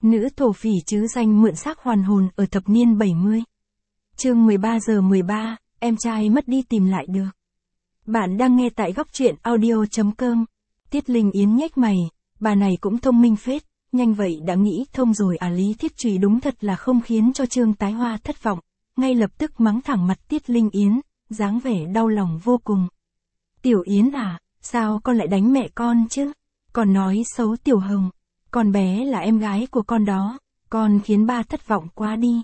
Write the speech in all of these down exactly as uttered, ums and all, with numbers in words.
Nữ thổ phỉ chứ danh mượn xác hoàn hồn ở thập niên bảy mươi. Chương mười ba giờ mười ba, em trai mất đi tìm lại được. Bạn đang nghe tại góc truyện audio chấm com. Tiết Linh Yến nhếch mày, bà này cũng thông minh phết, nhanh vậy đã nghĩ thông rồi à. Lý Thiết Trùy đúng thật là không khiến cho Trương Tái Hoa thất vọng, ngay lập tức mắng thẳng mặt Tiết Linh Yến, dáng vẻ đau lòng vô cùng. Tiểu Yến à, sao con lại đánh mẹ con chứ? Còn nói xấu Tiểu Hồng, con bé là em gái của con đó, con khiến ba thất vọng quá đi.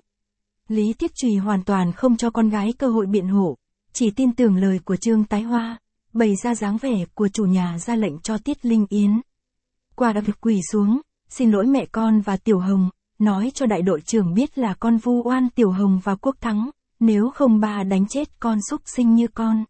Lý Thiết Trùy hoàn toàn không cho con gái cơ hội biện hộ, chỉ tin tưởng lời của Trương Tái Hoa, bày ra dáng vẻ của chủ nhà ra lệnh cho Tiết Linh Yến. Qua đập quỳ xuống, xin lỗi mẹ con và Tiểu Hồng, nói cho đại đội trưởng biết là con vu oan Tiểu Hồng và Quốc Thắng, nếu không ba đánh chết con súc sinh như con.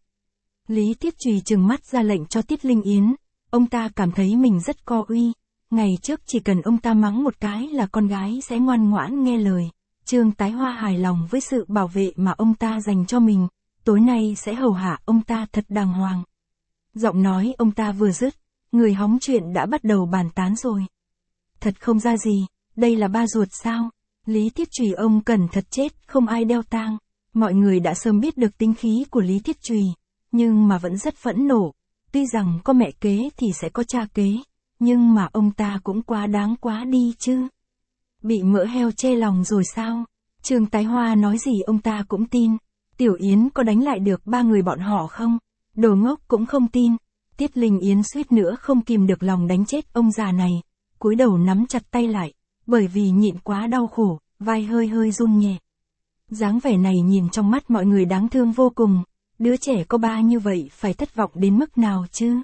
Lý Thiết Trùy trừng mắt ra lệnh cho Tiết Linh Yến, ông ta cảm thấy mình rất co uy, ngày trước chỉ cần ông ta mắng một cái là con gái sẽ ngoan ngoãn nghe lời. Trương Tái Hoa hài lòng với sự bảo vệ mà ông ta dành cho mình, tối nay sẽ hầu hạ ông ta thật đàng hoàng. Giọng nói ông ta vừa dứt, người hóng chuyện đã bắt đầu bàn tán rồi. Thật không ra gì, đây là ba ruột sao? Lý Thiết Trùy ông cần thật chết, không ai đeo tang. Mọi người đã sớm biết được tính khí của Lý Thiết Trùy, nhưng mà vẫn rất phẫn nộ. Tuy rằng có mẹ kế thì sẽ có cha kế, nhưng mà ông ta cũng quá đáng quá đi chứ. Bị mỡ heo chê lòng rồi sao? Trương Tái Hoa nói gì ông ta cũng tin. Tiểu Yến có đánh lại được ba người bọn họ không? Đồ ngốc cũng không tin. Tiết Linh Yến suýt nữa không kìm được lòng đánh chết ông già này, cúi đầu nắm chặt tay lại, bởi vì nhịn quá đau khổ, vai hơi hơi run nhẹ. Dáng vẻ này nhìn trong mắt mọi người đáng thương vô cùng, đứa trẻ có ba như vậy phải thất vọng đến mức nào chứ?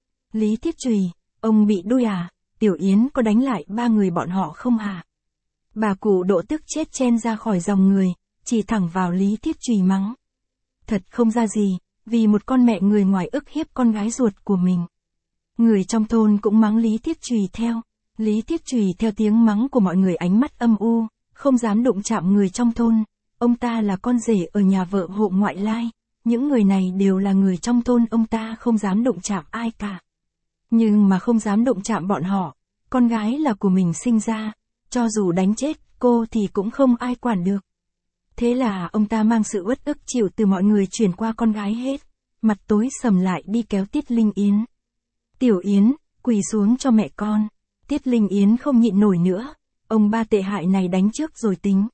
Lý Thiết Trùy, ông bị đuôi à? Tiểu Yến có đánh lại ba người bọn họ không hả? Bà cụ Độ tức chết chen ra khỏi dòng người, chỉ thẳng vào Lý Thiết Trùy mắng. Thật không ra gì, vì một con mẹ người ngoài ức hiếp con gái ruột của mình. Người trong thôn cũng mắng Lý Thiết Trùy theo. Lý Thiết Trùy theo tiếng mắng của mọi người ánh mắt âm u, không dám đụng chạm người trong thôn. Ông ta là con rể ở nhà vợ hộ ngoại lai, những người này đều là người trong thôn, ông ta không dám đụng chạm ai cả. Nhưng mà không dám đụng chạm bọn họ, con gái là của mình sinh ra, cho dù đánh chết cô thì cũng không ai quản được. Thế là ông ta mang sự uất ức chịu từ mọi người chuyển qua con gái hết, mặt tối sầm lại đi kéo Tiết Linh Yến. Tiểu Yến, quỳ xuống cho mẹ con. Tiết Linh Yến không nhịn nổi nữa, ông ba tệ hại này đánh trước rồi tính.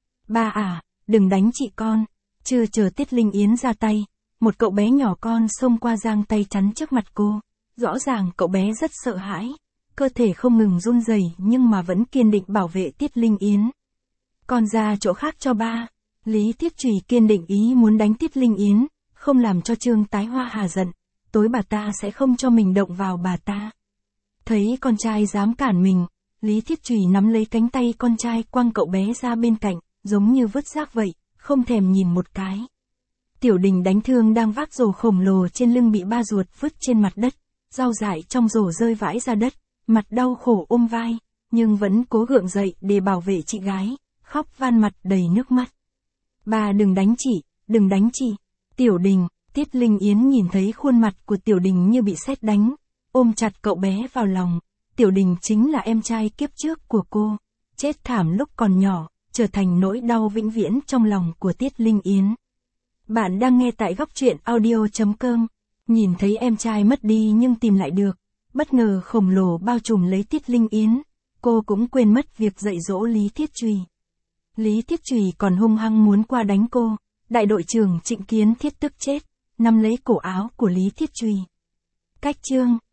Ba à, đừng đánh chị con. Chưa chờ Tiết Linh Yến ra tay, một cậu bé nhỏ con xông qua giang tay chắn trước mặt cô. Rõ ràng cậu bé rất sợ hãi, cơ thể không ngừng run rẩy nhưng mà vẫn kiên định bảo vệ Tiết Linh Yến. Con ra chỗ khác cho ba. Lý Thiết Trùy kiên định ý muốn đánh Tiết Linh Yến, không làm cho Trương Tái Hoa hà giận, tối bà ta sẽ không cho mình động vào bà ta. Thấy con trai dám cản mình, Lý Thiết Trùy nắm lấy cánh tay con trai quăng cậu bé ra bên cạnh, giống như vứt rác vậy, không thèm nhìn một cái. Tiểu Đình đánh thương đang vác rổ khổng lồ trên lưng bị ba ruột vứt trên mặt đất, rau dại trong rổ rơi vãi ra đất, mặt đau khổ ôm vai, nhưng vẫn cố gượng dậy để bảo vệ chị gái, khóc van mặt đầy nước mắt. Bà đừng đánh chị, đừng đánh chị. Tiểu Đình, Tiết Linh Yến nhìn thấy khuôn mặt của Tiểu Đình như bị sét đánh, ôm chặt cậu bé vào lòng. Tiểu Đình chính là em trai kiếp trước của cô, chết thảm lúc còn nhỏ, trở thành nỗi đau vĩnh viễn trong lòng của Tiết Linh Yến. Bạn đang nghe tại góc truyện audio chấm com. Nhìn thấy em trai mất đi nhưng tìm lại được, bất ngờ khổng lồ bao trùm lấy Tiết Linh Yến, cô cũng quên mất việc dạy dỗ Lý Thiết Trùy. Lý Thiết Trùy còn hung hăng muốn qua đánh cô, đại đội trưởng Trịnh Kiến Thiết tức chết, nắm lấy cổ áo của Lý Thiết Trùy. Cách chương